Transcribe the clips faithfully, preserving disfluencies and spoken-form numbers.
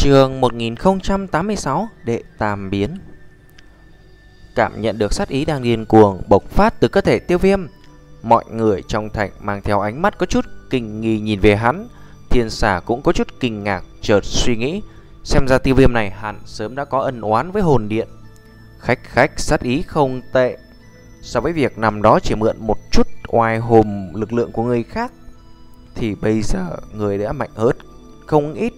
Chương một nghìn không trăm tám mươi sáu Đệ Tam Biến. Cảm nhận được sát ý đang điên cuồng bộc phát từ cơ thể Tiêu Viêm, mọi người trong thành mang theo ánh mắt có chút kinh nghi nhìn về hắn. Thiên Xà cũng có chút kinh ngạc, chợt suy nghĩ, xem ra Tiêu Viêm này hẳn sớm đã có ân oán với hồn điện. Khách khách sát ý không tệ, so với việc nằm đó chỉ mượn một chút oai hùng lực lượng của người khác thì bây giờ người đã mạnh hơn không ít.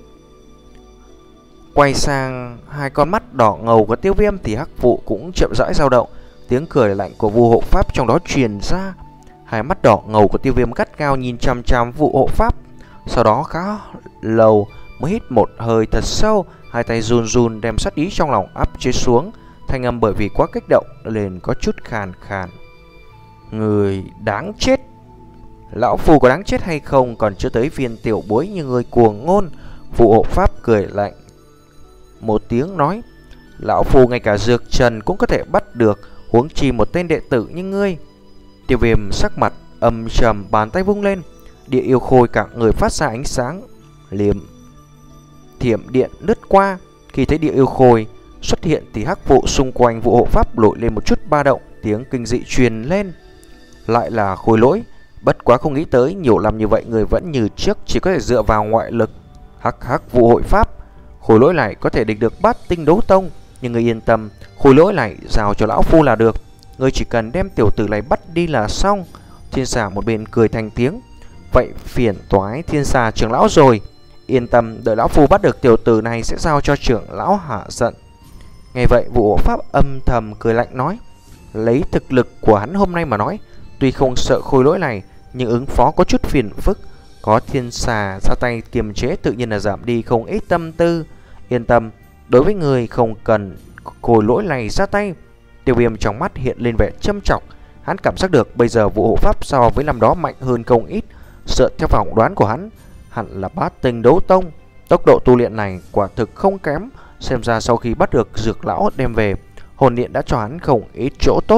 Quay sang hai con mắt đỏ ngầu của Tiêu Viêm thì Hắc Vụ cũng chậm rãi dao động. Tiếng cười lạnh của Vu Hộ Pháp trong đó truyền ra. Hai mắt đỏ ngầu của Tiêu Viêm gắt gao nhìn chằm chằm Vu Hộ Pháp. Sau đó khá lâu mới hít một hơi thật sâu, hai tay run run đem sát ý trong lòng áp chế xuống. Thanh âm bởi vì quá kích động nên có chút khàn khàn. Người đáng chết. Lão Phu có đáng chết hay không còn chưa tới phiên tiểu bối như người cuồng ngôn. Vu Hộ Pháp cười lạnh một tiếng nói, lão Phu ngay cả dược trần cũng có thể bắt được, huống chi một tên đệ tử như ngươi. Tiêu Viêm sắc mặt âm trầm, bàn tay vung lên, địa yêu khôi cả người phát ra ánh sáng liềm thiểm điện lướt qua. Khi thấy địa yêu khôi xuất hiện thì Hắc Vụ xung quanh Vu Hộ Pháp nổi lên một chút ba động, tiếng kinh dị truyền lên. Lại là Khôi Lỗi, bất quá không nghĩ tới nhiều năm như vậy người vẫn như trước chỉ có thể dựa vào ngoại lực. Hắc Hắc Vụ Hội Pháp, Khôi Lỗi này có thể địch được Bát Tinh Đấu Tông, nhưng người yên tâm, Khôi Lỗi này giao cho lão Phu là được. Người chỉ cần đem tiểu tử này bắt đi là xong. Thiên Xà một bên cười thành tiếng, vậy phiền toái Thiên Xà trưởng lão rồi. Yên tâm, đợi lão Phu bắt được tiểu tử này sẽ giao cho trưởng lão hạ giận. Nghe vậy Vu Hộ Pháp âm thầm cười lạnh nói, lấy thực lực của hắn hôm nay mà nói, tuy không sợ Khôi Lỗi này nhưng ứng phó có chút phiền phức. Có Thiên Xà ra tay kiềm chế tự nhiên là giảm đi không ít tâm tư. Yên tâm, đối với người không cần Khôi Lỗi này ra tay. Tiêu Viêm trong mắt hiện lên vẻ châm trọng. Hắn cảm giác được bây giờ Vu Hộ Pháp so với năm đó mạnh hơn không ít. Sợ theo phỏng đoán của hắn, hẳn là Bát Tinh Đấu Tông. Tốc độ tu luyện này quả thực không kém. Xem ra sau khi bắt được dược lão đem về, hồn điện đã cho hắn không ít chỗ tốt.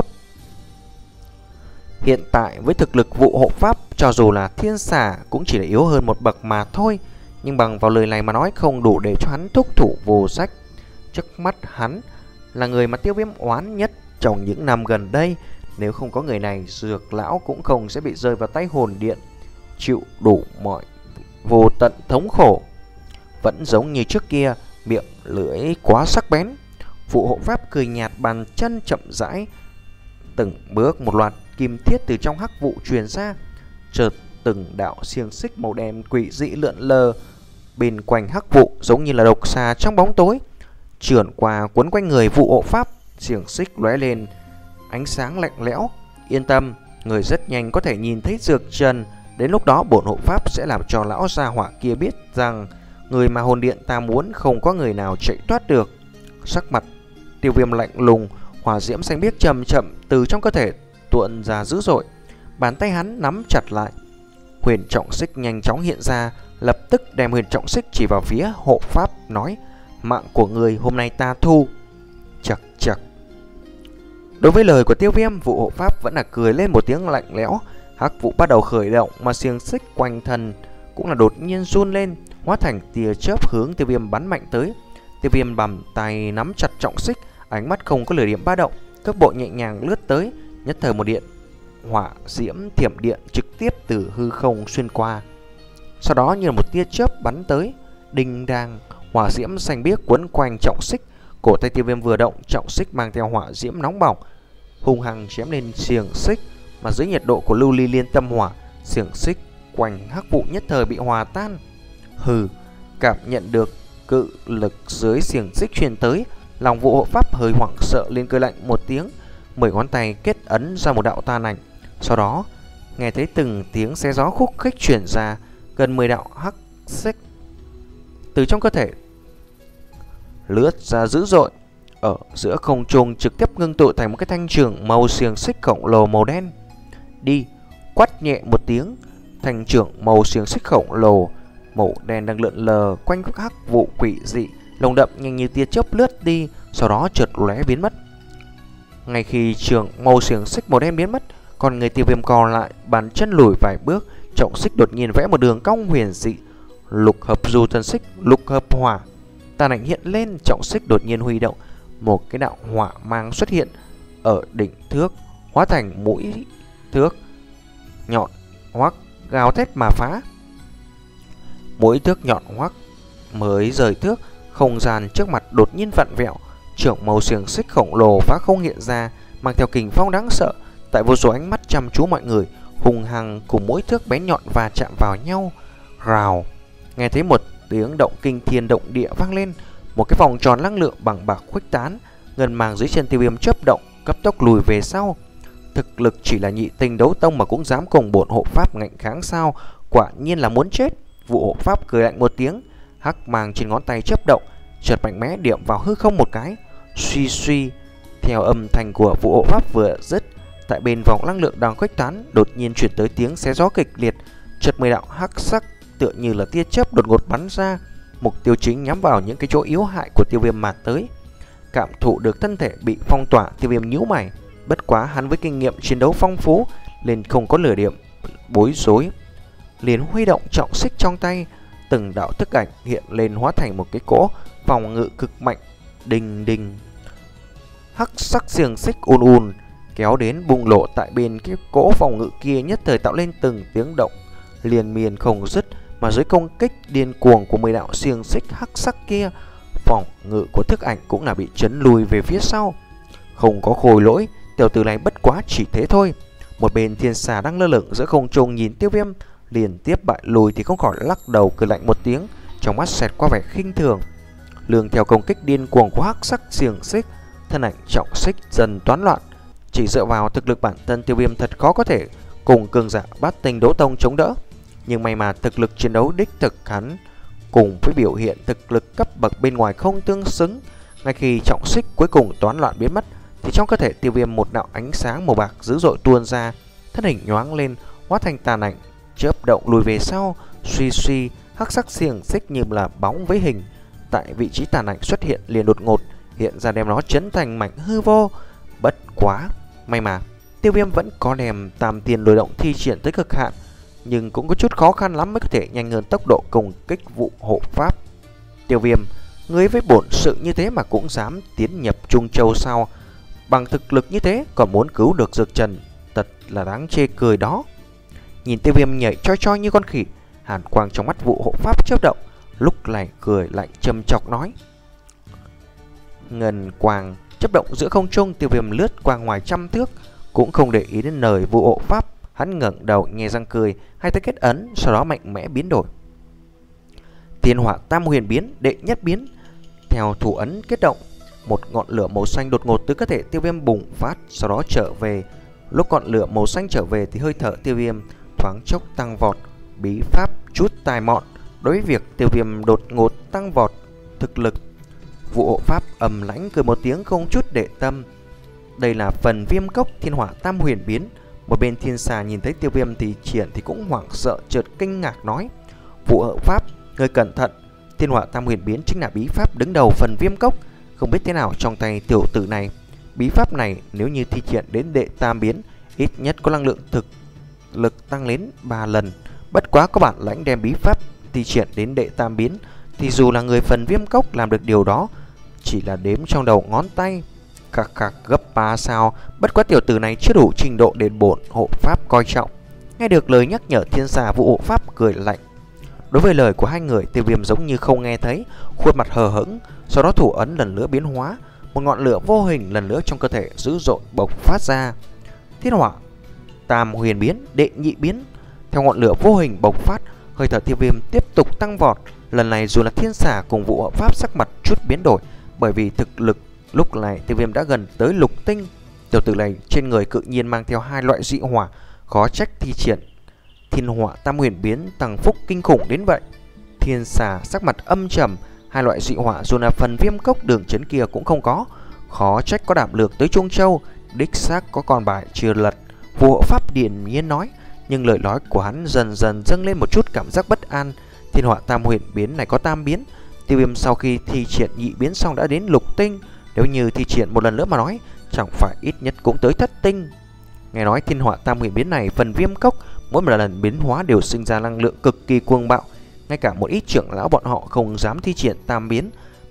Hiện tại với thực lực Vu Hộ Pháp, cho dù là Thiên Xà cũng chỉ là yếu hơn một bậc mà thôi. Nhưng bằng vào lời này mà nói không đủ để cho hắn thúc thủ vô sách. Trước mắt hắn là người mà Tiêu Viêm oán nhất trong những năm gần đây. Nếu không có người này, dược lão cũng không sẽ bị rơi vào tay hồn điện, chịu đủ mọi vô tận thống khổ. Vẫn giống như trước kia, miệng lưỡi quá sắc bén. Vu Hộ Pháp cười nhạt, bàn chân chậm rãi, từng bước một loạt kim thiết từ trong hắc vụ truyền ra. Chợt từng đạo xiềng xích màu đen quỷ dị lượn lờ bên quanh hắc vụ, giống như là độc xà trong bóng tối, trườn qua quấn quanh người Vu Hộ Pháp. Xiềng xích lóe lên ánh sáng lạnh lẽo. Yên tâm, người rất nhanh có thể nhìn thấy dược trần. Đến lúc đó bổn hộ pháp sẽ làm cho lão gia hỏa kia biết rằng người mà hồn điện ta muốn không có người nào chạy thoát được. Sắc mặt Tiêu Viêm lạnh lùng, hỏa diễm xanh biếc chậm chậm từ trong cơ thể tuôn ra dữ dội. Bàn tay hắn nắm chặt lại, huyền trọng xích nhanh chóng hiện ra, lập tức đem huyền trọng xích chỉ vào phía hộ pháp, nói: mạng của người hôm nay ta thu. Chật chật. Đối với lời của Tiêu Viêm, Vu Hộ Pháp vẫn là cười lên một tiếng lạnh lẽo. Hắc vụ bắt đầu khởi động, mà xiềng xích quanh thân cũng là đột nhiên run lên, hóa thành tia chớp hướng Tiêu Viêm bắn mạnh tới. Tiêu Viêm bằng tay nắm chặt trọng xích, ánh mắt không có lửa điểm ba động, cước bộ nhẹ nhàng lướt tới, nhất thời một điện hỏa diễm thiểm điện trực tiếp từ hư không xuyên qua. Sau đó như là một tia chớp bắn tới, đinh đang, hỏa diễm xanh biếc quấn quanh trọng xích. Cổ tay Tiêu Viêm vừa động, trọng xích mang theo hỏa diễm nóng bỏng hung hăng chém lên xiềng xích, mà dưới nhiệt độ của lưu ly liên tâm hỏa, xiềng xích quanh hắc vụ nhất thời bị hòa tan. Hừ, cảm nhận được cự lực dưới xiềng xích truyền tới, lòng Vu Hộ Pháp hơi hoảng sợ lên, cười lạnh một tiếng, mười ngón tay kết ấn ra một đạo tàn ảnh. Sau đó nghe thấy từng tiếng xé gió khúc khích truyền ra, gần mười đạo hắc xích từ trong cơ thể lướt ra dữ dội, ở giữa không trung trực tiếp ngưng tụ thành một cái thanh trường màu xiềng xích khổng lồ màu đen. Đi, quát nhẹ một tiếng, thanh trường màu xiềng xích khổng lồ màu đen đang lượn lờ quanh các hắc vụ quỷ dị, lồng đậm nhanh như tia chớp lướt đi, sau đó chợt lóe biến mất. Ngay khi trường màu xiềng xích màu đen biến mất, còn người Tiêu Viêm co lại, bàn chân lùi vài bước, trọng xích đột nhiên vẽ một đường cong huyền dị, lục hợp du thân xích, lục hợp hỏa. tàn ảnh hiện lên, trọng xích đột nhiên huy động, một cái đạo hỏa mang xuất hiện ở đỉnh thước, hóa thành mũi thước nhọn hoắc gào thét mà phá. Mũi thước nhọn hoắc mới rời thước, không gian trước mặt đột nhiên vặn vẹo, trưởng màu xiềng xích khổng lồ phá không hiện ra, mang theo kình phong đáng sợ. Tại vô số ánh mắt chăm chú mọi người, hùng hăng cùng mũi thước bén nhọn và chạm vào nhau. Rào, nghe thấy một tiếng động kinh thiên động địa vang lên, một cái vòng tròn năng lượng bằng bạc khuếch tán, ngân màng dưới chân Tiêu Viêm chớp động, cấp tốc lùi về sau. Thực lực chỉ là nhị tinh đấu tông mà cũng dám cùng bổn hộ pháp ngạnh kháng sao? Quả nhiên là muốn chết. Vụ hộ pháp cười lạnh một tiếng, hắc màng trên ngón tay chớp động, chợt mạnh mẽ điểm vào hư không một cái. Suy suy, theo âm thanh của vụ hộ pháp vừa dứt, tại bên vòng năng lượng đang khuếch tán đột nhiên chuyển tới tiếng xé gió kịch liệt, chợt mười đạo hắc sắc tựa như là tia chớp đột ngột bắn ra, mục tiêu chính nhắm vào những cái chỗ yếu hại của Tiêu Viêm mà tới. Cảm thụ được thân thể bị phong tỏa, Tiêu Viêm nhíu mày. Bất quá hắn với kinh nghiệm chiến đấu phong phú nên không có lửa điểm bối rối, liền huy động trọng xích trong tay, từng đạo thức ảnh hiện lên hóa thành một cái cỗ phòng ngự cực mạnh. Đình đình, hắc sắc xiềng xích ùn ùn kéo đến bùng lộ tại bên cái cỗ phòng ngự kia, nhất thời tạo lên từng tiếng động liên miên không dứt. Mà dưới công kích điên cuồng của mười đạo xiềng xích hắc sắc kia, phòng ngự của thức ảnh cũng là bị chấn lùi về phía sau. Không có khôi lỗi, tiểu tử này bất quá chỉ thế thôi. Một bên thiên xà đang lơ lửng giữa không trung nhìn Tiêu Viêm liên tiếp bại lùi thì không khỏi lắc đầu cười lạnh một tiếng, trong mắt xẹt qua vẻ khinh thường. Lường theo công kích điên cuồng của hắc sắc xiềng xích, thân ảnh trọng xích dần toán loạn. Chỉ dựa vào thực lực bản thân, Tiêu Viêm thật khó có thể cùng cường giả bát tinh đấu tông chống đỡ. Nhưng may mà thực lực chiến đấu đích thực hắn cùng với biểu hiện thực lực cấp bậc bên ngoài không tương xứng. Ngay khi trọng xích cuối cùng toán loạn biến mất, thì trong cơ thể Tiêu Viêm một đạo ánh sáng màu bạc dữ dội tuôn ra, thân hình nhoáng lên, hóa thành tàn ảnh, chớp động lùi về sau. Suy suy, hắc sắc xiềng xích như là bóng với hình tại vị trí tàn ảnh xuất hiện liền đột ngột hiện ra, đem nó chấn thành mảnh hư vô. Bất quá may mà Tiêu Viêm vẫn có đem tam tiền lôi động thi triển tới cực hạn, nhưng cũng có chút khó khăn lắm mới có thể nhanh hơn tốc độ công kích vụ hộ pháp. Tiêu Viêm, ngươi với bổn sự như thế mà cũng dám tiến nhập Trung Châu sao? Bằng thực lực như thế còn muốn cứu được Dược Trần, thật là đáng chê cười đó. Nhìn Tiêu Viêm nhảy choi choi như con khỉ, hàn quang trong mắt vụ hộ pháp chớp động, lúc này cười lạnh châm chọc nói. Ngân quang chớp động giữa không trung, Tiêu Viêm lướt qua ngoài trăm thước, cũng không để ý đến lời vụ hộ pháp. Hắn ngẩng đầu nhè răng cười, hai tay kết ấn, sau đó mạnh mẽ biến đổi. Thiên hỏa tam huyền biến, đệ nhất biến. Theo thủ ấn kết động, một ngọn lửa màu xanh đột ngột từ cơ thể Tiêu Viêm bùng phát, sau đó trở về. Lúc ngọn lửa màu xanh trở về thì hơi thở Tiêu Viêm thoáng chốc tăng vọt. Bí pháp chút tài mọn. Đối với việc Tiêu Viêm đột ngột tăng vọt thực lực, vụ hộ pháp ầm lãnh cười một tiếng không chút để tâm. Đây là phần viêm cốc thiên hỏa tam huyền biến. Một bên thiên xà nhìn thấy Tiêu Viêm thì triển thì cũng hoảng sợ, chợt kinh ngạc nói: vụ hộ pháp, người cẩn thận, thiên hỏa tam huyền biến chính là bí pháp đứng đầu phần viêm cốc. Không biết thế nào trong tay tiểu tử này, bí pháp này nếu như thi triển đến đệ tam biến, ít nhất có năng lượng thực lực tăng lên ba lần. Bất quá có bản lãnh đem bí pháp thi triển đến đệ tam biến thì dù là người phần viêm cốc làm được điều đó chỉ là đếm trong đầu ngón tay. Khạc khạc gấp ba sao. Bất quá tiểu tử này chưa đủ trình độ để bổn hộ pháp coi trọng. Nghe được lời nhắc nhở, thiên xà vụ hộ pháp cười lạnh. Đối với lời của hai người, Tiêu Viêm giống như không nghe thấy, khuôn mặt hờ hững. Sau đó thủ ấn lần nữa biến hóa, một ngọn lửa vô hình lần nữa trong cơ thể dữ dội bộc phát ra. Thiên hỏa tam huyền biến, đệ nhị biến. Theo ngọn lửa vô hình bộc phát, hơi thở Tiêu Viêm tiếp tục tăng vọt. Lần này dù là thiên xà cùng vụ hộ pháp sắc mặt chút biến đổi, bởi vì thực lực lúc này Tiêu Viêm đã gần tới lục tinh. Tiểu tử này trên người tự nhiên mang theo hai loại dị hỏa, khó trách thi triển thiên hỏa tam huyền biến tăng phúc kinh khủng đến vậy. Thiên xà sắc mặt âm trầm, hai loại dị hỏa dù là phần viêm cốc đường chấn kia cũng không có, khó trách có đảm lược tới Trung Châu, đích xác có con bài chưa lật. Vụ hộ pháp điềm nhiên nói, nhưng lời nói của hắn dần dần dâng lên một chút cảm giác bất an. Thiên hỏa tam huyền biến này có tam biến, Tiêu Viêm sau khi thi triển nhị biến xong đã đến lục tinh, nếu như thi triển một lần nữa mà nói, chẳng phải ít nhất cũng tới thất tinh. Nghe nói thiên hỏa tam huyền biến này phần viêm cốc mỗi một lần biến hóa đều sinh ra năng lượng cực kỳ cuồng bạo, ngay cả một ít trưởng lão bọn họ không dám thi triển tam biến,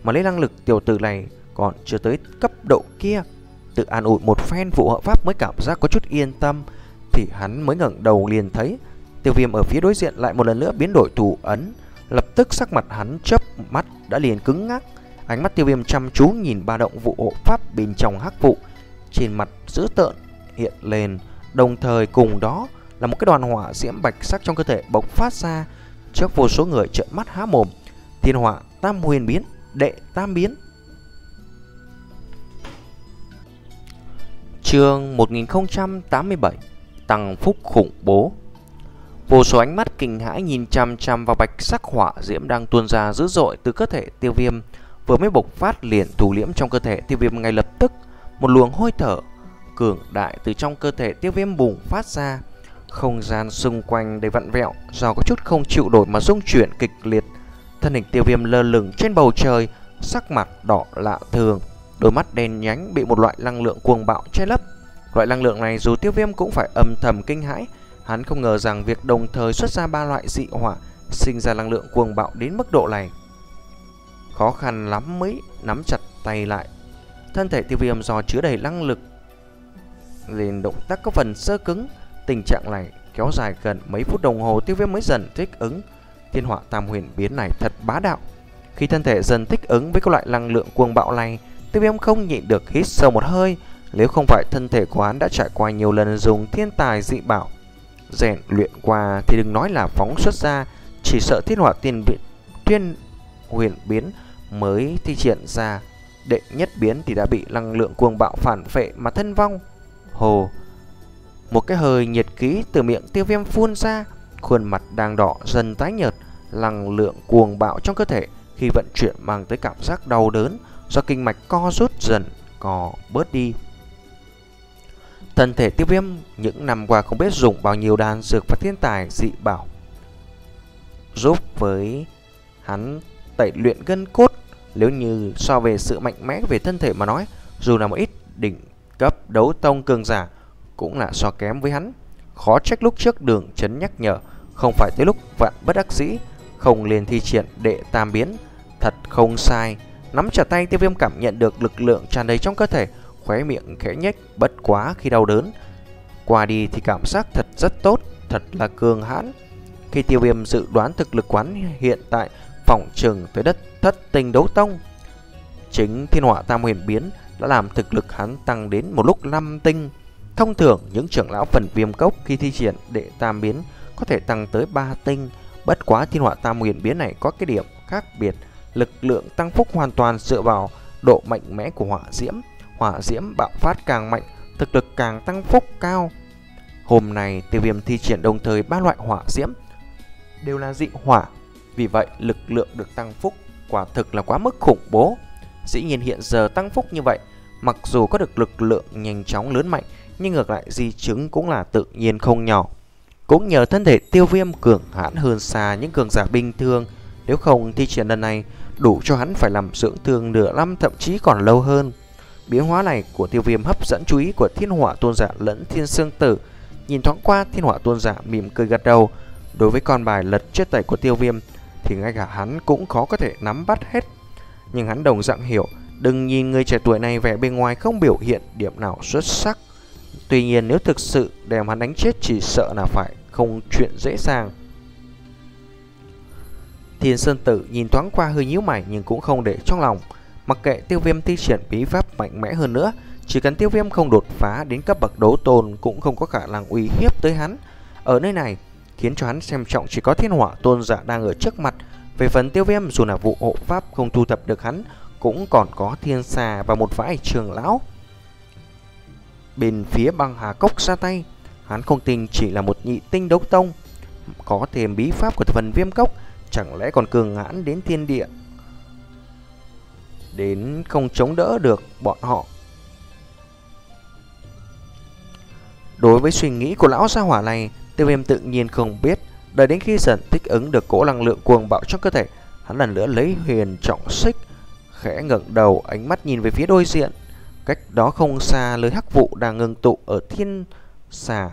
mà lấy năng lực tiểu tử này còn chưa tới cấp độ kia. Tự an ủi một phen, Vụ Hộ Pháp mới cảm giác có chút yên tâm. Thì hắn mới ngẩng đầu liền thấy Tiêu Viêm ở phía đối diện lại một lần nữa biến đổi thủ ấn. Lập tức sắc mặt hắn chớp mắt đã liền cứng ngắc. Ánh mắt Tiêu Viêm chăm chú nhìn ba động Vụ Hộ Pháp bên trong hắc vụ, trên mặt dữ tợn hiện lên, đồng thời cùng đó là một cái đoàn hỏa diễm bạch sắc trong cơ thể bộc phát ra. Trước vô số người trợn mắt há mồm. Thiên Hỏa Tam Huyền Biến, đệ tam biến. Chương một nghìn không trăm tám mươi bảy, tăng phúc khủng bố. Vô số ánh mắt kinh hãi nhìn chằm chằm vào bạch sắc hỏa diễm đang tuôn ra dữ dội từ cơ thể Tiêu Viêm. Vừa mới bộc phát liền thủ liễm trong cơ thể Tiêu Viêm ngay lập tức. Một luồng hôi thở cường đại từ trong cơ thể Tiêu Viêm bùng phát ra. Không gian xung quanh đầy vặn vẹo, do có chút không chịu nổi mà rung chuyển kịch liệt. Thân hình Tiêu Viêm lơ lửng trên bầu trời, sắc mặt đỏ lạ thường, đôi mắt đen nhánh bị một loại năng lượng cuồng bạo che lấp. Loại năng lượng này dù Tiêu Viêm cũng phải âm thầm kinh hãi. Hắn không ngờ rằng việc đồng thời xuất ra ba loại dị hỏa sinh ra năng lượng cuồng bạo đến mức độ này. Khó khăn lắm mới nắm chặt tay lại. Thân thể Tiêu Viêm do chứa đầy năng lực liền động tác có phần sơ cứng. Tình trạng này kéo dài gần mấy phút đồng hồ, Tiêu Viêm mới dần thích ứng. Thiên Hỏa Tam Huyền Biến này thật bá đạo. Khi thân thể dần thích ứng với các loại năng lượng cuồng bạo này, Tiêu Viêm không nhịn được hít sâu một hơi. Nếu không phải thân thể của hắn đã trải qua nhiều lần dùng thiên tài dị bảo rèn luyện qua thì đừng nói là phóng xuất ra, chỉ sợ Thiên Hỏa Tiên Tuyên Huyền Biến mới thi triển ra đệ nhất biến thì đã bị năng lượng cuồng bạo phản phệ mà thân vong. Hồ, một cái hơi nhiệt khí từ miệng Tiêu Viêm phun ra, khuôn mặt đang đỏ dần tái nhợt. Năng lượng cuồng bạo trong cơ thể khi vận chuyển mang tới cảm giác đau đớn, do kinh mạch co rút dần co bớt đi. Thân thể Tiêu Viêm những năm qua không biết dùng bao nhiêu đan dược và thiên tài dị bảo giúp với hắn tẩy luyện gân cốt. Nếu như so về sự mạnh mẽ về thân thể mà nói, dù là một ít đỉnh cấp đấu tông cường giả cũng là so kém với hắn. Khó trách lúc trước Đường Chấn nhắc nhở không phải tới lúc vạn bất đắc dĩ không liền thi triển đệ tam biến. Thật không sai. Nắm chặt tay, Tiêu Viêm cảm nhận được lực lượng tràn đầy trong cơ thể, khóe miệng khẽ nhếch. Bất quá khi đau đớn qua đi thì cảm giác thật rất tốt, thật là cường hãn. Khi Tiêu Viêm dự đoán thực lực quán hiện tại phỏng chừng tới đất thất tinh đấu tông, chính Thiên Hỏa Tam Huyền Biến đã làm thực lực hắn tăng đến một lúc năm tinh. Thông thường những trưởng lão phần Viêm Cốc khi thi triển đệ tam biến có thể tăng tới ba tinh. Bất quá Thiên Hỏa Tam Huyền Biến này có cái điểm khác biệt, lực lượng tăng phúc hoàn toàn dựa vào độ mạnh mẽ của hỏa diễm. Hỏa diễm bạo phát càng mạnh, thực lực càng tăng phúc cao. Hôm nay Tiêu Viêm thi triển đồng thời ba loại hỏa diễm đều là dị hỏa, vì vậy lực lượng được tăng phúc quả thực là quá mức khủng bố. Dĩ nhiên hiện giờ tăng phúc như vậy, mặc dù có được lực lượng nhanh chóng lớn mạnh, nhưng ngược lại di chứng cũng là tự nhiên không nhỏ. Cũng nhờ thân thể Tiêu Viêm cường hãn hơn xa những cường giả bình thường, nếu không thi triển lần này đủ cho hắn phải làm dưỡng thương nửa năm thậm chí còn lâu hơn. Biến hóa này của Tiêu Viêm hấp dẫn chú ý của Thiên Hỏa Tôn Giả lẫn Thiên Sương Tử. Nhìn thoáng qua, Thiên Hỏa Tôn Giả mỉm cười gật đầu. Đối với con bài lật chết tẩy của Tiêu Viêm thì ngay cả hắn cũng khó có thể nắm bắt hết. Nhưng hắn đồng dạng hiểu, đừng nhìn người trẻ tuổi này vẻ bên ngoài không biểu hiện điểm nào xuất sắc. Tuy nhiên nếu thực sự đem hắn đánh chết chỉ sợ là phải không chuyện dễ dàng. Thiên Sơn Tử nhìn thoáng qua hơi nhíu mày nhưng cũng không để trong lòng. Mặc kệ Tiêu Viêm thi triển bí pháp mạnh mẽ hơn nữa, chỉ cần Tiêu Viêm không đột phá đến cấp bậc đấu tôn cũng không có khả năng uy hiếp tới hắn. Ở nơi này khiến cho hắn xem trọng chỉ có Thiên Hỏa Tôn Giả đang ở trước mặt. Về phần Tiêu Viêm, dù là Vụ Hộ Pháp không thu thập được hắn, cũng còn có Thiên Xà và một vài trưởng lão bên phía Băng Hà Cốc ra tay. Hắn không tin chỉ là một nhị tinh đấu tông, có thêm bí pháp của phần Viêm Cốc, chẳng lẽ còn cường hãn đến thiên địa đến không chống đỡ được bọn họ. Đối với suy nghĩ của lão gia hỏa này, Tiêu Viêm tự nhiên không biết. Đợi đến khi dần thích ứng được cỗ năng lượng cuồng bạo trong cơ thể, hắn lần nữa lấy huyền trọng xích, khẽ ngẩng đầu, ánh mắt nhìn về phía đối diện. Cách đó không xa, lưới hắc vụ đang ngưng tụ ở Thiên Xà.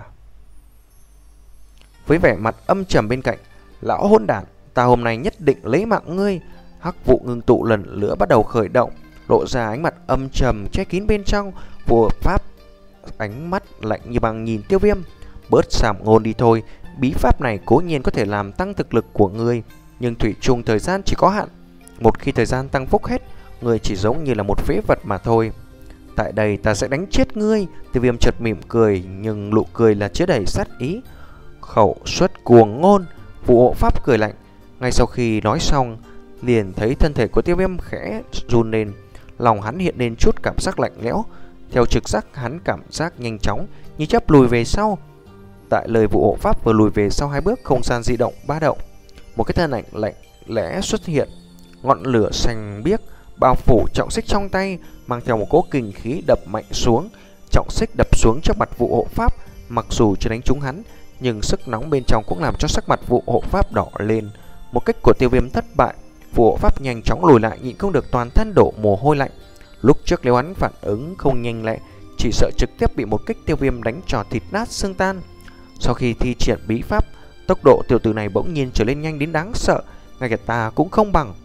Với vẻ mặt âm trầm bên cạnh, lão hỗn đản, ta hôm nay nhất định lấy mạng ngươi. Hắc vụ ngưng tụ lần nữa bắt đầu khởi động, lộ ra ánh mặt âm trầm che kín bên trong. Vụ hộ pháp ánh mắt lạnh như băng nhìn Tiêu Viêm. Bớt sàm ngôn đi thôi, bí pháp này cố nhiên có thể làm tăng thực lực của ngươi, nhưng thủy chung thời gian chỉ có hạn. Một khi thời gian tăng phúc hết, ngươi chỉ giống như là một phế vật mà thôi. Tại đây ta sẽ đánh chết ngươi. Tiêu Viêm chợt mỉm cười, nhưng nụ cười là chứa đầy sát ý. Khẩu xuất cuồng ngôn. Vụ hộ pháp cười lạnh. Ngay sau khi nói xong, liền thấy thân thể của Tiêu Viêm khẽ run lên. Lòng hắn hiện lên chút cảm giác lạnh lẽo. Theo trực giác, hắn cảm giác nhanh chóng như chớp lùi về sau. Tại lời vụ hộ pháp vừa lùi về sau hai bước, không gian di động ba động. Một cái thân ảnh lạnh lẽ xuất hiện, ngọn lửa xanh biếc bao phủ trọng xích trong tay, mang theo một cỗ kình khí đập mạnh xuống. Trọng xích đập xuống trước mặt vụ hộ pháp, mặc dù chưa đánh trúng hắn, nhưng sức nóng bên trong cũng làm cho sắc mặt vụ hộ pháp đỏ lên. Một kích của Tiêu Viêm thất bại, vụ hộ pháp nhanh chóng lùi lại, nhịn không được toàn thân đổ mồ hôi lạnh. Lúc trước nếu hắn phản ứng không nhanh lẹ, chỉ sợ trực tiếp bị một kích Tiêu Viêm đánh cho thịt nát xương tan. Sau khi thi triển bí pháp, tốc độ tiểu tử này bỗng nhiên trở lên nhanh đến đáng sợ, ngay cả ta cũng không bằng.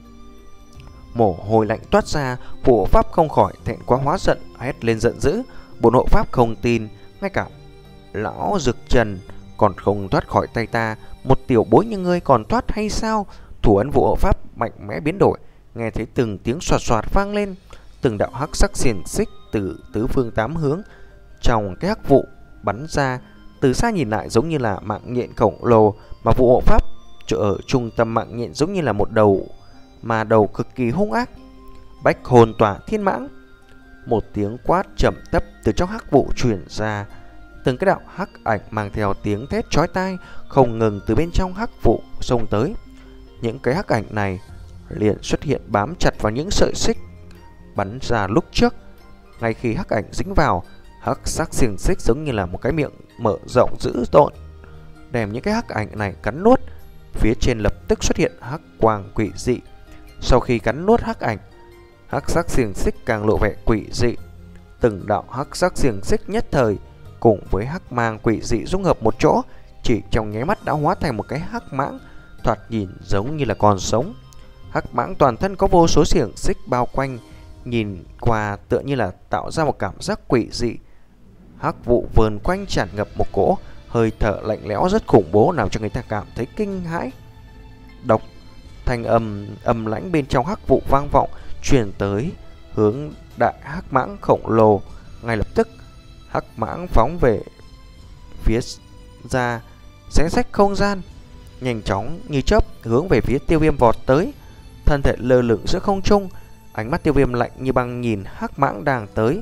Mồ hôi lạnh toát ra, vụ hộ pháp không khỏi thẹn quá hóa giận, hét lên giận dữ. Bốn hộ pháp không tin, ngay cả lão Dực Trần còn không thoát khỏi tay ta, một tiểu bối như ngươi còn thoát hay sao? Thủ ấn vụ hộ pháp mạnh mẽ biến đổi, nghe thấy từng tiếng xoạt xoạt vang lên, từng đạo hắc sắc xiềng xích từ tứ phương tám hướng trong cái hắc vụ bắn ra. Từ xa nhìn lại giống như là mạng nhện khổng lồ, mà vụ hộ pháp ở trung tâm mạng nhện giống như là một đầu mà đầu cực kỳ hung ác. Bách hồn tỏa thiên mãng. Một tiếng quát trầm thấp từ trong hắc vụ truyền ra, từng cái đạo hắc ảnh mang theo tiếng thét chói tai không ngừng từ bên trong hắc vụ xông tới. Những cái hắc ảnh này liền xuất hiện bám chặt vào những sợi xích bắn ra lúc trước. Ngay khi hắc ảnh dính vào, hắc sắc xiềng xích giống như là một cái miệng mở rộng dữ tợn, đem những cái hắc ảnh này cắn nuốt. Phía trên lập tức xuất hiện hắc quang quỷ dị. Sau khi cắn nuốt hắc ảnh, hắc sắc xiềng xích càng lộ vẻ quỷ dị. Từng đạo hắc sắc xiềng xích nhất thời cùng với hắc mang quỷ dị dung hợp một chỗ, chỉ trong nháy mắt đã hóa thành một cái hắc mãng, thoạt nhìn giống như là còn sống. Hắc mãng toàn thân có vô số xiềng xích bao quanh, nhìn qua tựa như là tạo ra một cảm giác quỷ dị. Hắc vụ vờn quanh tràn ngập một cỗ hơi thở lạnh lẽo rất khủng bố, làm cho người ta cảm thấy kinh hãi. Độc, thanh âm âm lãnh bên trong hắc vụ vang vọng, truyền tới hướng đại hắc mãng khổng lồ. Ngay lập tức, hắc mãng phóng về phía ra, xé rách không gian, nhanh chóng như chớp hướng về phía Tiêu Viêm vọt tới. Thân thể lơ lửng giữa không trung, ánh mắt Tiêu Viêm lạnh như băng nhìn hắc mãng đang tới,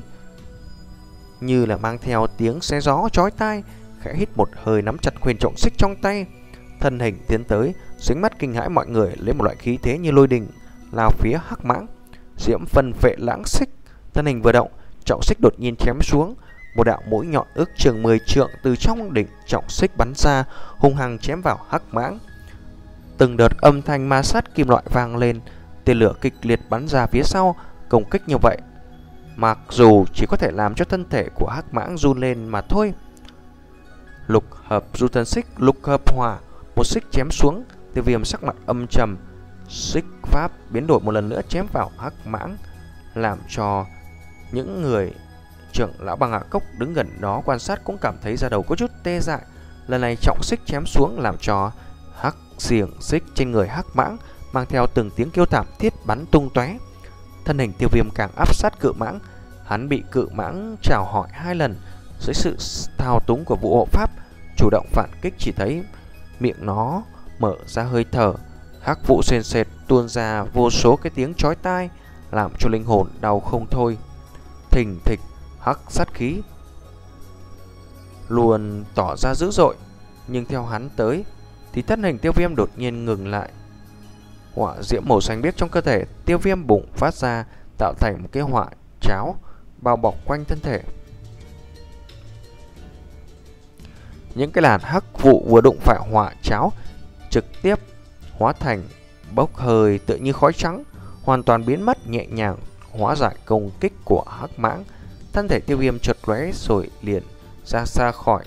như là mang theo tiếng xé gió chói tai, khẽ hít một hơi nắm chặt huyền trọng xích trong tay, thân hình tiến tới, dính mắt kinh hãi mọi người, lấy một loại khí thế như lôi đình lao phía hắc mãng. Diễm phân phệ lãng xích, thân hình vừa động, trọng xích đột nhiên chém xuống, một đạo mũi nhọn ước chừng mười trượng từ trong đỉnh trọng xích bắn ra, hung hăng chém vào hắc mãng. Từng đợt âm thanh ma sát kim loại vang lên, tên lửa kịch liệt bắn ra phía sau. Công kích như vậy mặc dù chỉ có thể làm cho thân thể của hắc mãng run lên mà thôi. Lục hợp du thân xích, lục hợp hỏa, một xích chém xuống. Tiêu Viêm sắc mặt âm trầm, xích pháp biến đổi một lần nữa chém vào hắc mãng, làm cho những người trưởng lão Băng Hà Cốc đứng gần đó quan sát cũng cảm thấy da đầu có chút tê dại. Lần này trọng xích chém xuống làm cho hắc xiềng xích trên người hắc mãng mang theo từng tiếng kêu thảm thiết bắn tung tóe. Thân hình Tiêu Viêm càng áp sát cự mãng, hắn bị cự mãng chào hỏi hai lần. Dưới sự thao túng của vụ hộ pháp chủ động phản kích, chỉ thấy miệng nó mở ra hơi thở, hắc vụ sền sệt tuôn ra vô số cái tiếng chói tai, làm cho linh hồn đau không thôi. Thình thịch, hắc sát khí luôn tỏ ra dữ dội, nhưng theo hắn tới thì thân hình Tiêu Viêm đột nhiên ngừng lại. Hỏa diễm màu xanh biếc trong cơ thể Tiêu Viêm bùng phát ra, tạo thành một cái hỏa cháo bao bọc quanh thân thể. Những cái làn hắc vụ vừa đụng phải hỏa cháo trực tiếp hóa thành bốc hơi tự như khói trắng, hoàn toàn biến mất, nhẹ nhàng hóa giải công kích của hắc mãng. Thân thể Tiêu Viêm chợt lóe rồi liền ra xa khỏi.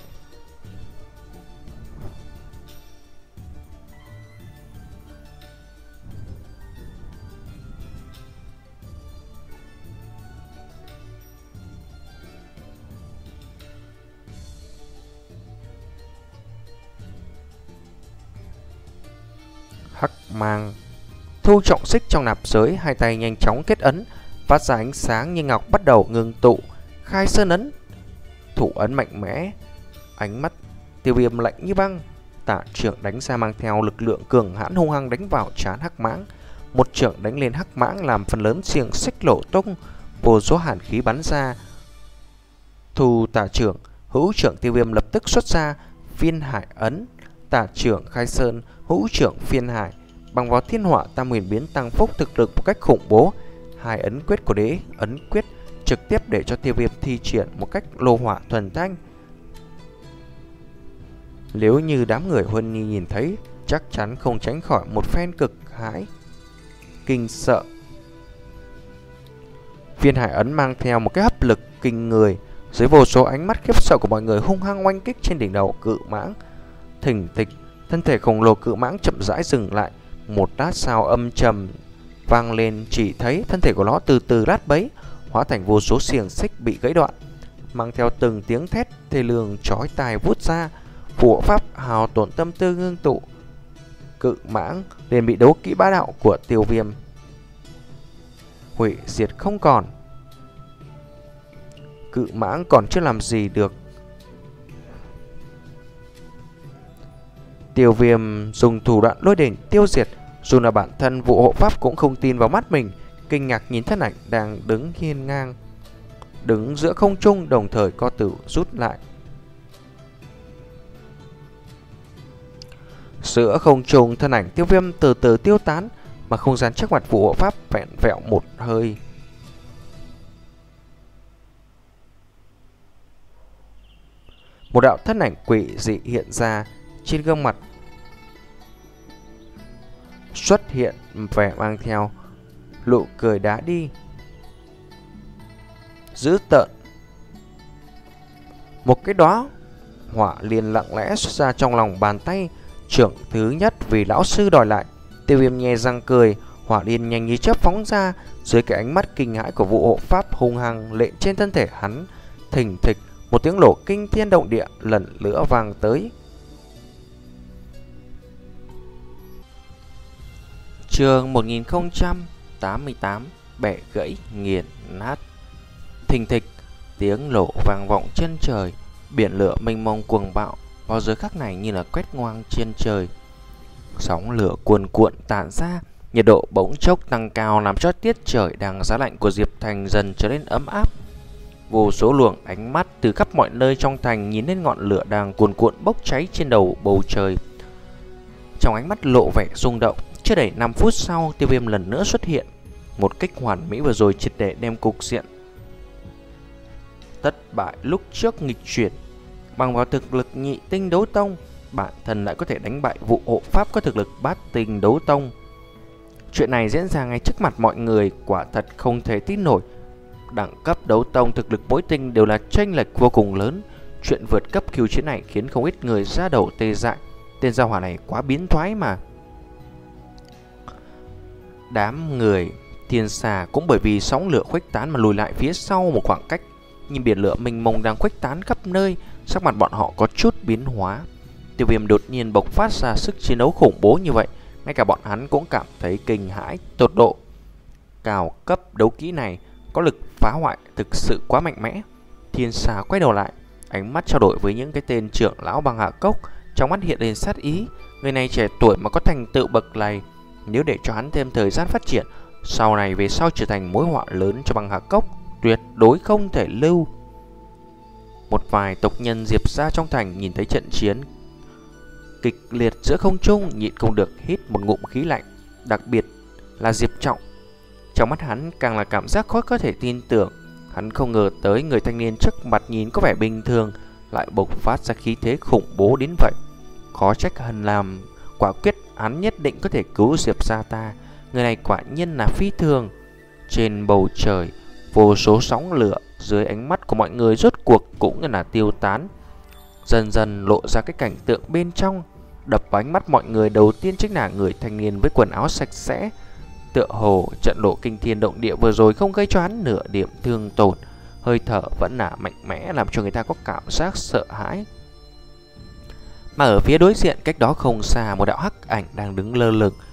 mang thu trọng xích trong nạp giới, hai tay nhanh chóng kết ấn, phát ra ánh sáng như ngọc bắt đầu ngưng tụ, khai sơn ấn, thủ ấn mạnh mẽ. Ánh mắt Tiêu Viêm lạnh như băng, tả trưởng đánh ra mang theo lực lượng cường hãn hung hăng đánh vào trán Hắc Mãng. Một trưởng đánh lên Hắc Mãng làm phần lớn xiềng xích nổ tung, vô số hàn khí bắn ra. Thu tả trưởng, hữu trưởng Tiêu Viêm lập tức xuất ra phiên hải ấn, tả trưởng khai sơn, hữu trưởng phiên hải, bằng vào thiên hỏa tam huyền biến tăng phúc thực lực một cách khủng bố. Hai ấn quyết của đế ấn quyết trực tiếp để cho Tiêu Viêm thi triển một cách lô hỏa thuần thanh. Nếu như đám người Huân Nhi nhìn thấy, chắc chắn không tránh khỏi một phen cực hãi kinh sợ. Phiên hải ấn mang theo một cái hấp lực kinh người, dưới vô số ánh mắt khiếp sợ của mọi người hung hăng oanh kích trên đỉnh đầu cự mãng. Thình thịch, thân thể khổng lồ cự mãng chậm rãi dừng lại. Một lát sau âm trầm vang lên, chỉ thấy thân thể của nó từ từ lát bấy, hóa thành vô số xiềng xích bị gãy đoạn, mang theo từng tiếng thét thê lương chói tai vút ra. Phù pháp hào tổn tâm tư ngưng tụ, cự mãng liền bị đấu kỹ bá đạo của Tiêu Viêm hủy diệt không còn. Cự mãng còn chưa làm gì được, Tiêu Viêm dùng thủ đoạn lôi đỉnh tiêu diệt. Dù là bản thân vụ hộ pháp cũng không tin vào mắt mình, kinh ngạc nhìn thân ảnh đang đứng hiên ngang, đứng giữa không trung, đồng thời co tử rút lại. Giữa không trung, thân ảnh Tiêu Viêm từ từ tiêu tán, mà không gian trước mặt vụ hộ pháp vẹn vẹo một hơi. Một đạo thân ảnh quỷ dị hiện ra, trên gương mặt xuất hiện vẻ mang theo nụ cười đã đi, dữ tợn. Một cái đó hỏa liền lặng lẽ xuất ra trong lòng bàn tay, trưởng thứ nhất vì lão sư đòi lại. Tiêu Viêm nhe răng cười, hỏa liên nhanh như chớp phóng ra, dưới cái ánh mắt kinh hãi của vụ hộ pháp hung hăng lệ trên thân thể hắn. Thình thịch, một tiếng nổ kinh thiên động địa lần nữa vang tới. Chương một nghìn không trăm tám mươi tám, bẻ gãy nghiền nát. Thình thịch, tiếng nổ vang vọng trên trời, biển lửa mênh mông cuồng bạo vào giờ khắc này như là quét ngoang trên trời. Sóng lửa cuồn cuộn tản ra, nhiệt độ bỗng chốc tăng cao làm cho tiết trời đang giá lạnh của Diệp Thành dần trở nên ấm áp. Vô số luồng ánh mắt từ khắp mọi nơi trong thành nhìn lên ngọn lửa đang cuồn cuộn bốc cháy trên đầu bầu trời. Trong ánh mắt lộ vẻ rung động. Chưa đầy năm phút sau, Tiêu Viêm lần nữa xuất hiện. Một kích hoàn mỹ vừa rồi triệt để đem cục diện thất bại lúc trước nghịch chuyển. Bằng vào thực lực nhị tinh đấu tông, bản thân lại có thể đánh bại vụ hộ pháp có thực lực bát tinh đấu tông. Chuyện này diễn ra ngay trước mặt mọi người, quả thật không thể tin nổi. Đẳng cấp đấu tông thực lực mỗi tinh đều là chênh lệch vô cùng lớn. Chuyện vượt cấp khiêu chiến này khiến không ít người ra đầu tê dại. Tên gia hỏa này quá biến thoái mà. Đám người Thiên Xà cũng bởi vì sóng lửa khuếch tán mà lùi lại phía sau một khoảng cách. Nhưng biển lửa mênh mông đang khuếch tán khắp nơi, sắc mặt bọn họ có chút biến hóa. Tiêu Viêm đột nhiên bộc phát ra sức chiến đấu khủng bố như vậy, ngay cả bọn hắn cũng cảm thấy kinh hãi tột độ. Cao cấp đấu kỹ này có lực phá hoại thực sự quá mạnh mẽ. Thiên Xà quay đầu lại, ánh mắt trao đổi với những cái tên trưởng lão băng hạ cốc, trong mắt hiện lên sát ý. Người này trẻ tuổi mà có thành tựu bậc này, nếu để cho hắn thêm thời gian phát triển, sau này về sau trở thành mối họa lớn cho băng hạ cốc, tuyệt đối không thể lưu. Một vài tộc nhân Diệp gia trong thành nhìn thấy trận chiến kịch liệt giữa không trung, nhịn không được hít một ngụm khí lạnh. Đặc biệt là Diệp Trọng, trong mắt hắn càng là cảm giác khó có thể tin tưởng. Hắn không ngờ tới người thanh niên trước mặt nhìn có vẻ bình thường lại bộc phát ra khí thế khủng bố đến vậy. Khó trách hắn làm quả quyết hắn nhất định có thể cứu Diệp gia ta. Người này quả nhiên là phi thường. Trên bầu trời, vô số sóng lửa dưới ánh mắt của mọi người rốt cuộc cũng là tiêu tán, dần dần lộ ra cái cảnh tượng bên trong. Đập vào ánh mắt mọi người đầu tiên chính là người thanh niên với quần áo sạch sẽ. Tựa hồ trận nổ kinh thiên động địa vừa rồi không gây cho hắn nửa điểm thương tổn, hơi thở vẫn là mạnh mẽ làm cho người ta có cảm giác sợ hãi. Mà ở phía đối diện cách đó không xa, một đạo hắc ảnh đang đứng lơ lửng,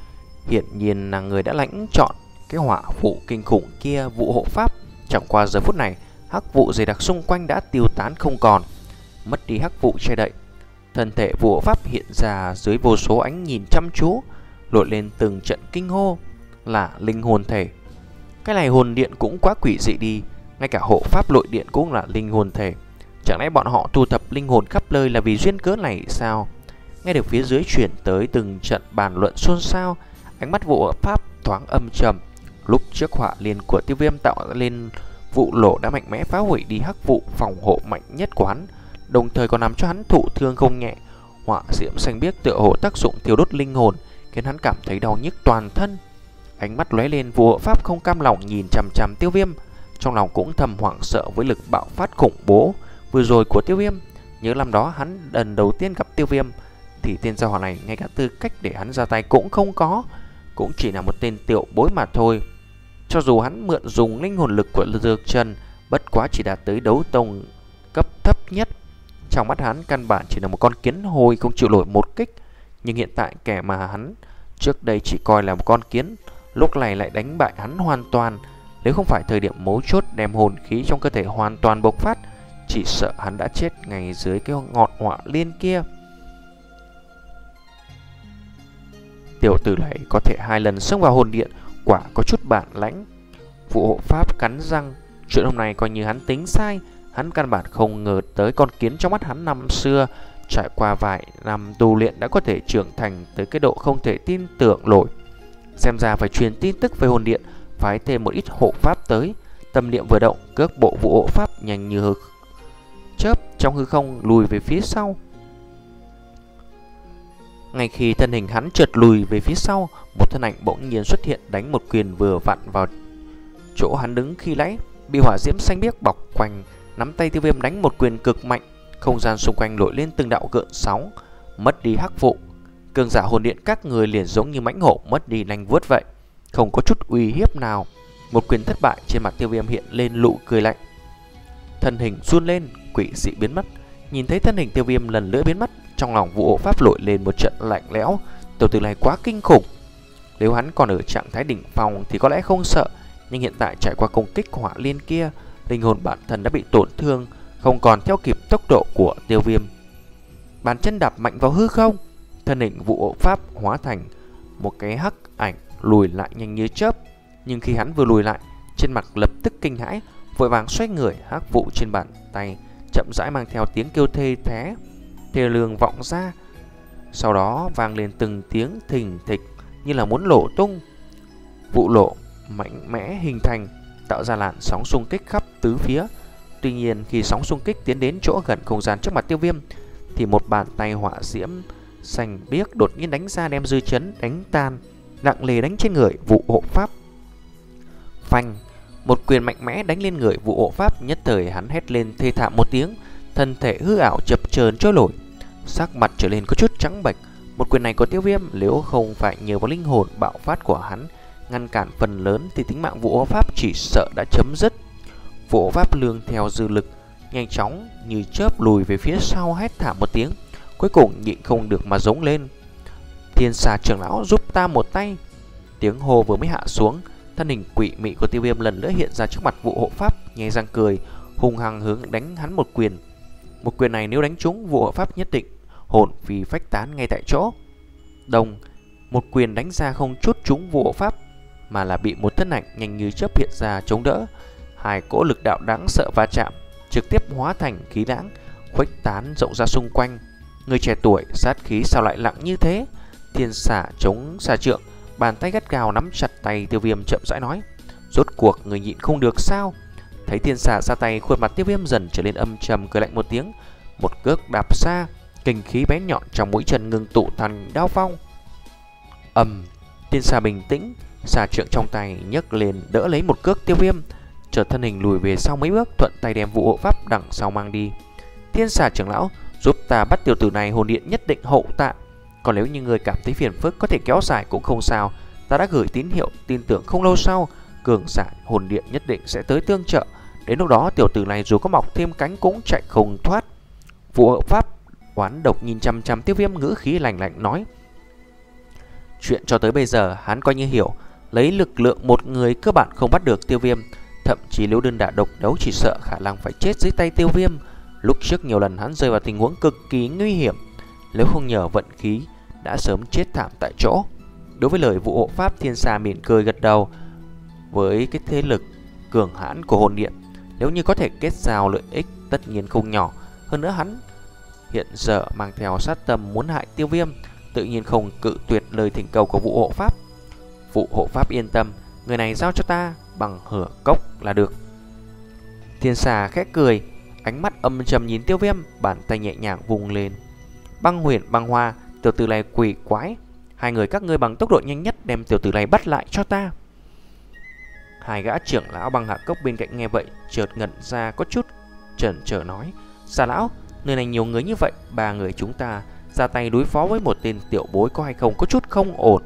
Hiển nhiên là người đã lãnh chọn cái hỏa vụ kinh khủng kia. Vụ hộ pháp chẳng qua giờ phút này, hắc vụ dày đặc xung quanh đã tiêu tán không còn, mất đi hắc vụ che đậy. Thân thể vụ hộ pháp hiện ra dưới vô số ánh nhìn chăm chú, lội lên từng trận kinh hô, là linh hồn thể. Cái này hồn điện cũng quá quỷ dị đi, ngay cả hộ pháp lội điện cũng là linh hồn thể. Chẳng lẽ bọn họ thu thập linh hồn khắp nơi là vì duyên cớ này sao? Nghe được phía dưới chuyển tới từng trận bàn luận xôn xao, ánh mắt vụ hộ pháp thoáng âm trầm. Lúc trước hỏa liên của Tiêu Viêm tạo lên vụ lộ đã mạnh mẽ phá hủy đi hắc vụ phòng hộ mạnh nhất của hắn, đồng thời còn làm cho hắn thụ thương không nhẹ. Hỏa diễm xanh biếc tựa hồ tác dụng thiêu đốt linh hồn, khiến hắn cảm thấy đau nhức toàn thân. Ánh mắt lóe lên, vụ hộ pháp không cam lòng nhìn chằm chằm Tiêu Viêm, trong lòng cũng thầm hoảng sợ với lực bạo phát khủng bố vừa rồi của Tiêu Viêm. Nhớ năm đó hắn lần đầu tiên gặp Tiêu Viêm thì tên gia hỏa này ngay cả tư cách để hắn ra tay cũng không có, cũng chỉ là một tên tiểu bối mà thôi. Cho dù hắn mượn dùng linh hồn lực của Dược Trần, bất quá chỉ đạt tới đấu tông cấp thấp nhất. Trong mắt hắn căn bản chỉ là một con kiến hôi không chịu nổi một kích. Nhưng hiện tại kẻ mà hắn trước đây chỉ coi là một con kiến, lúc này lại đánh bại hắn hoàn toàn. Nếu không phải thời điểm mấu chốt đem hồn khí trong cơ thể hoàn toàn bộc phát, chỉ sợ hắn đã chết ngay dưới cái ngọn hỏa liên kia. Tiểu tử này có thể hai lần xông vào hồn điện, quả có chút bản lãnh. Vụ hộ pháp cắn răng, chuyện hôm nay coi như hắn tính sai. Hắn căn bản không ngờ tới con kiến trong mắt hắn năm xưa, trải qua vài năm tu luyện đã có thể trưởng thành tới cái độ không thể tin tưởng nổi. Xem ra phải truyền tin tức về hồn điện, phái thêm một ít hộ pháp tới. Tâm niệm vừa động, cước bộ vụ hộ pháp nhanh như hư chớp trong hư không lùi về phía sau. Ngay khi thân hình hắn trượt lùi về phía sau, một thân ảnh bỗng nhiên xuất hiện, đánh một quyền vừa vặn vào chỗ hắn đứng khi nãy. Bị hỏa diễm xanh biếc bọc quanh, nắm tay Tiêu Viêm đánh một quyền cực mạnh, không gian xung quanh nổi lên từng đạo gợn sóng, mất đi hắc vụ. Cường giả hồn điện các người liền giống như mãnh hổ mất đi nanh vuốt vậy, không có chút uy hiếp nào. Một quyền thất bại, trên mặt Tiêu Viêm hiện lên nụ cười lạnh, thân hình run lên, quỷ dị biến mất. Nhìn thấy thân hình Tiêu Viêm lần nữa biến mất, trong lòng vụ hộ pháp nổi lên một trận lạnh lẽo. Tiểu tử này quá kinh khủng. Nếu hắn còn ở trạng thái đỉnh phong thì có lẽ không sợ, nhưng hiện tại trải qua công kích hỏa liên kia, linh hồn bản thân đã bị tổn thương, không còn theo kịp tốc độ của Tiêu Viêm. Bàn chân đạp mạnh vào hư không, thân hình vụ hộ pháp hóa thành một cái hắc ảnh lùi lại nhanh như chớp. Nhưng khi hắn vừa lùi lại, trên mặt lập tức kinh hãi, vội vàng xoay người. Hắc vụ trên bàn tay chậm rãi mang theo tiếng kêu thê thé thê lương vọng ra, sau đó vang lên từng tiếng thình thịch như là muốn nổ tung. Vụ lộ mạnh mẽ hình thành, tạo ra làn sóng xung kích khắp tứ phía. Tuy nhiên khi sóng xung kích tiến đến chỗ gần không gian trước mặt Tiêu Viêm, thì một bàn tay hỏa diễm xanh biếc đột nhiên đánh ra, đem dư chấn đánh tan, nặng nề đánh trên người vụ hộ pháp. Phanh, một quyền mạnh mẽ đánh lên người vụ hộ pháp, nhất thời hắn hét lên thê thảm một tiếng, thân thể hư ảo chập chờn trôi nổi, sắc mặt trở lên có chút trắng bệch. Một quyền này của Tiêu Viêm nếu không phải nhờ vào linh hồn bạo phát của hắn ngăn cản phần lớn thì tính mạng vụ hộ pháp chỉ sợ đã chấm dứt. Vụ hộ pháp lương theo dư lực, nhanh chóng như chớp lùi về phía sau, hét thảm một tiếng, cuối cùng nhịn không được mà giống lên: Thiên Xà trưởng lão giúp ta một tay. Tiếng hô vừa mới hạ xuống, thân hình quỷ mị của Tiêu Viêm lần nữa hiện ra trước mặt vụ hộ pháp, nhe răng cười, hung hăng hướng đánh hắn một quyền. Một quyền này nếu đánh trúng, vụ hộ pháp nhất định hồn phi phách tán ngay tại chỗ. Đồng, một quyền đánh ra không chút trúng vụ hộ pháp, mà là bị một thân ảnh nhanh như chớp hiện ra chống đỡ. Hai cỗ lực đạo đáng sợ va chạm, trực tiếp hóa thành khí lãng khuếch tán rộng ra xung quanh. Người trẻ tuổi sát khí sao lại lặng như thế? Thiên Xà chống xà trượng, bàn tay gắt gao nắm chặt tay Tiêu Viêm, chậm rãi nói: Rốt cuộc người nhịn không được sao? Thấy Thiên Xà ra tay, khuôn mặt Tiêu Viêm dần trở lên âm trầm, cười lạnh một tiếng, một cước đạp xa, kinh khí bén nhọn trong mũi chân ngưng tụ thành đao phong. Ầm, Thiên Xà bình tĩnh, xà trượng trong tay nhấc lên đỡ lấy một cước Tiêu Viêm, chợt thân hình lùi về sau mấy bước, thuận tay đem vụ hộ pháp đằng sau mang đi. Thiên Xà trưởng lão, giúp ta bắt tiểu tử này, hồn điện nhất định hậu tạ. Còn nếu như người cảm thấy phiền phức có thể kéo dài cũng không sao, ta đã gửi tín hiệu, tin tưởng không lâu sau cường giả hồn điện nhất định sẽ tới tương trợ. Đến lúc đó tiểu tử này dù có mọc thêm cánh cũng chạy không thoát. Vụ hộ pháp oán độc nhìn chăm chăm Tiêu Viêm, ngữ khí lạnh lạnh nói: Chuyện cho tới bây giờ hắn coi như hiểu, lấy lực lượng một người cơ bản không bắt được Tiêu Viêm. Thậm chí nếu đơn đả độc đấu chỉ sợ khả năng phải chết dưới tay Tiêu Viêm. Lúc trước nhiều lần hắn rơi vào tình huống cực kỳ nguy hiểm, nếu không nhờ vận khí đã sớm chết thảm tại chỗ. Đối với lời vụ hộ pháp, Thiên Sa mỉm cười gật đầu. Với cái thế lực cường hãn của hồn điện, nếu như có thể kết giao lợi ích tất nhiên không nhỏ. Hơn nữa hắn hiện giờ mang theo sát tâm muốn hại Tiêu Viêm, tự nhiên không cự tuyệt lời thỉnh cầu của vụ hộ pháp. Vụ hộ pháp yên tâm, người này giao cho ta bằng hửa cốc là được. Thiên Sa khẽ cười, ánh mắt âm trầm nhìn Tiêu Viêm, bàn tay nhẹ nhàng vùng lên. Băng huyền băng hoa, tiểu tử này quỷ quái, hai người các ngươi bằng tốc độ nhanh nhất đem tiểu tử này bắt lại cho ta. Hai gã trưởng lão băng hạ cốc bên cạnh nghe vậy chợt ngẩn ra, có chút chần chờ nói: Xà lão, nơi này nhiều người như vậy, ba người chúng ta ra tay đối phó với một tên tiểu bối có hay không có chút không ổn.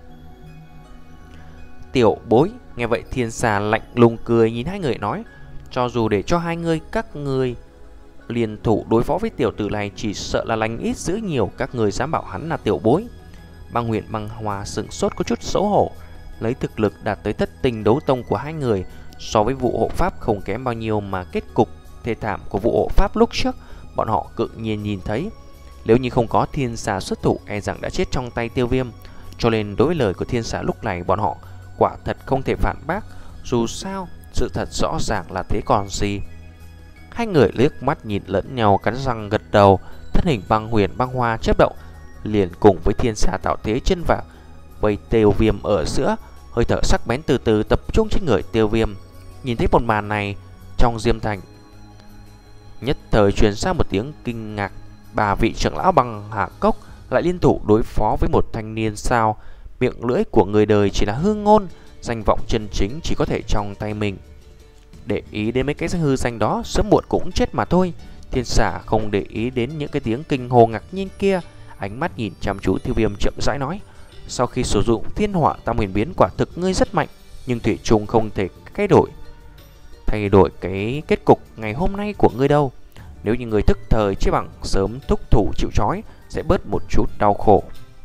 Tiểu bối? Nghe vậy Thiên Sa lạnh lùng cười nhìn hai người nói: cho dù để cho hai người các ngươi liên thủ đối phó với tiểu tử này, chỉ sợ là lành ít dữ nhiều, các người dám bảo hắn là tiểu bối? Băng huyền băng hoa sững sốt có chút xấu hổ. Lấy thực lực đạt tới thất tình đấu tông của hai người so với vụ hộ pháp không kém bao nhiêu, mà kết cục thê thảm của vụ hộ pháp lúc trước bọn họ tự nhiên nhìn thấy. Nếu như không có Thiên Sa xuất thủ, e rằng đã chết trong tay Tiêu Viêm. Cho nên đối với lời của Thiên Sa lúc này, bọn họ quả thật không thể phản bác. Dù sao sự thật rõ ràng là thế còn gì. Hai người liếc mắt nhìn lẫn nhau, cắn răng gật đầu. Thân hình băng huyền băng hoa chớp động, liền cùng với Thiên Sa tạo thế chân vạc vây Tiêu Viêm ở giữa. Hơi thở sắc bén từ từ tập trung trên người Tiêu Viêm. Nhìn thấy một màn này, trong Diêm Thành nhất thời truyền ra một tiếng kinh ngạc. Ba vị trưởng lão băng hạ cốc lại liên thủ đối phó với một thanh niên sao? Miệng lưỡi của người đời chỉ là hư ngôn, danh vọng chân chính chỉ có thể trong tay mình. Để ý đến mấy cái hư danh đó, sớm muộn cũng chết mà thôi. Thiên Sa không để ý đến những cái tiếng kinh hô ngạc nhiên kia, ánh mắt nhìn chăm chú Tiêu Viêm chậm rãi nói: sau khi sử dụng thiên hỏa tam huyền biến, quả thực ngươi rất mạnh, nhưng thủy chung không thể thay đổi thay đổi cái kết cục ngày hôm nay của ngươi đâu. Nếu như người thức thời, chỉ bằng sớm thúc thủ chịu trói, sẽ bớt một chút đau khổ.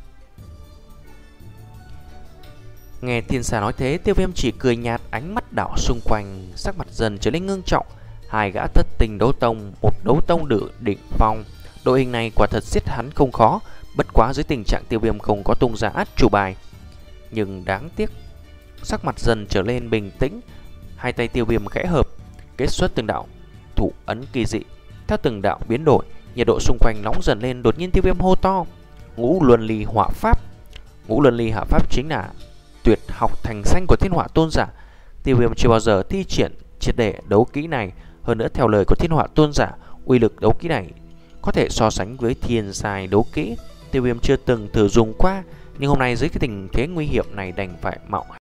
Nghe Thiên Sa nói thế, Tiêu Viêm chỉ cười nhạt, ánh mắt đảo xung quanh, sắc mặt dần trở nên ngưng trọng. Hai gã thất tình đấu tông, một đấu tông đử đỉnh phong, đội hình này quả thật giết hắn không khó. Bất quá dưới tình trạng Tiêu Viêm không có tung ra át chủ bài. Nhưng đáng tiếc, sắc mặt dần trở lên bình tĩnh. Hai tay Tiêu Viêm khẽ hợp, kết xuất từng đạo thủ ấn kỳ dị. Theo từng đạo biến đổi, nhiệt độ xung quanh nóng dần lên. Đột nhiên Tiêu Viêm hô to: Ngũ Luân Ly Hỏa Pháp. Ngũ Luân Ly Hỏa Pháp chính là tuyệt học thành danh của Thiên Hỏa Tôn giả. Tiêu Viêm chưa bao giờ thi triển triệt để đấu kỹ này. Hơn nữa theo lời của Thiên Hỏa Tôn giả, uy lực đấu kỹ này có thể so sánh với thiên giai đấu kỹ. Tiêu Viêm chưa từng thử dùng qua, nhưng hôm nay dưới cái tình thế nguy hiểm này đành phải mạo